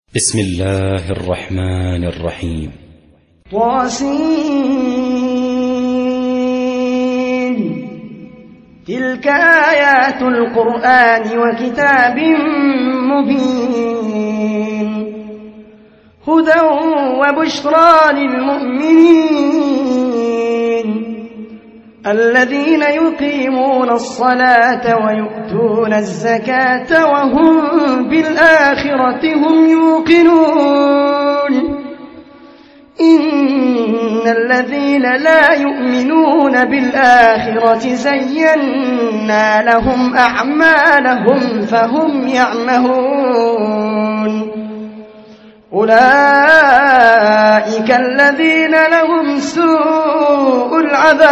بسم الله الرحمن الرحيم. طاسين. تلك آيات القرآن وكتاب مبين هدى وبشرى للمؤمنين الذين يقيمون الصلاة ويؤتون الزكاة وهم بالآخرة هم يوقنون إن الذين لا يؤمنون بالآخرة زينا لهم أعمالهم فهم يعمهون أولئك الذين لهم سوء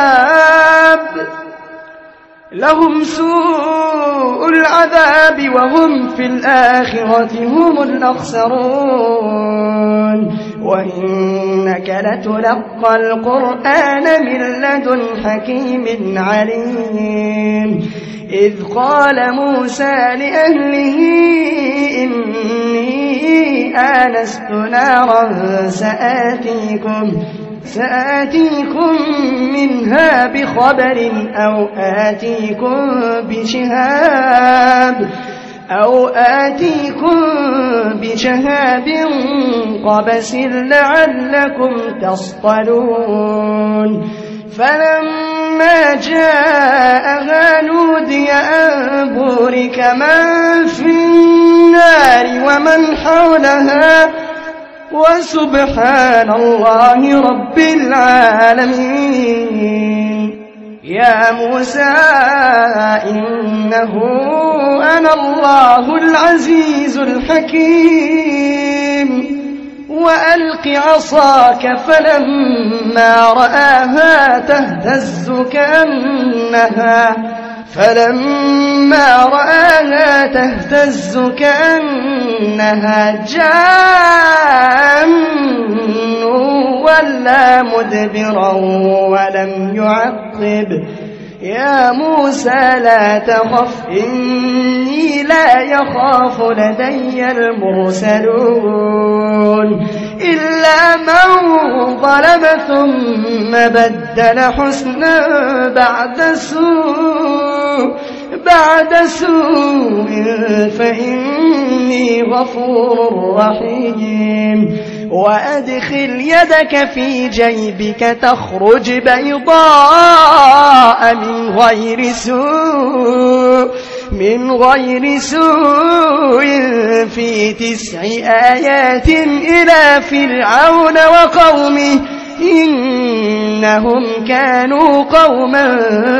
العذاب وهم في الآخرة هم الأخسرون وإنك لتلقى القرآن من لدن حكيم عليم إذ قال موسى لأهله إني آنست نارا سآتيكم منها بخبر أو آتيكم بشهاب قبس لعلكم تصطلون فلما جاءها نودي أن بورك من في النار ومن حولها وسبحان الله رب العالمين يا موسى إنه أنا الله العزيز الحكيم وألق عصاك فلما رآها تهتز كأنها جان ولا مدبرا ولم يعقب يا موسى لا تخف إني لا يخاف لدي المرسلون إلا من ظلم ثم بدل حسنا بعد سوء فإني غفور رحيم وأدخل يدك في جيبك تخرج بيضاء من غير سوء في 9 آيات إلى فرعون وقومه إنهم كانوا قوما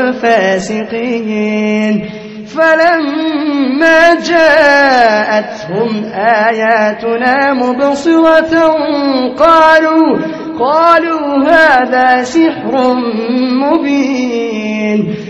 فاسقين فلما جاءتهم آياتنا مبصرة قالوا هذا سحر مبين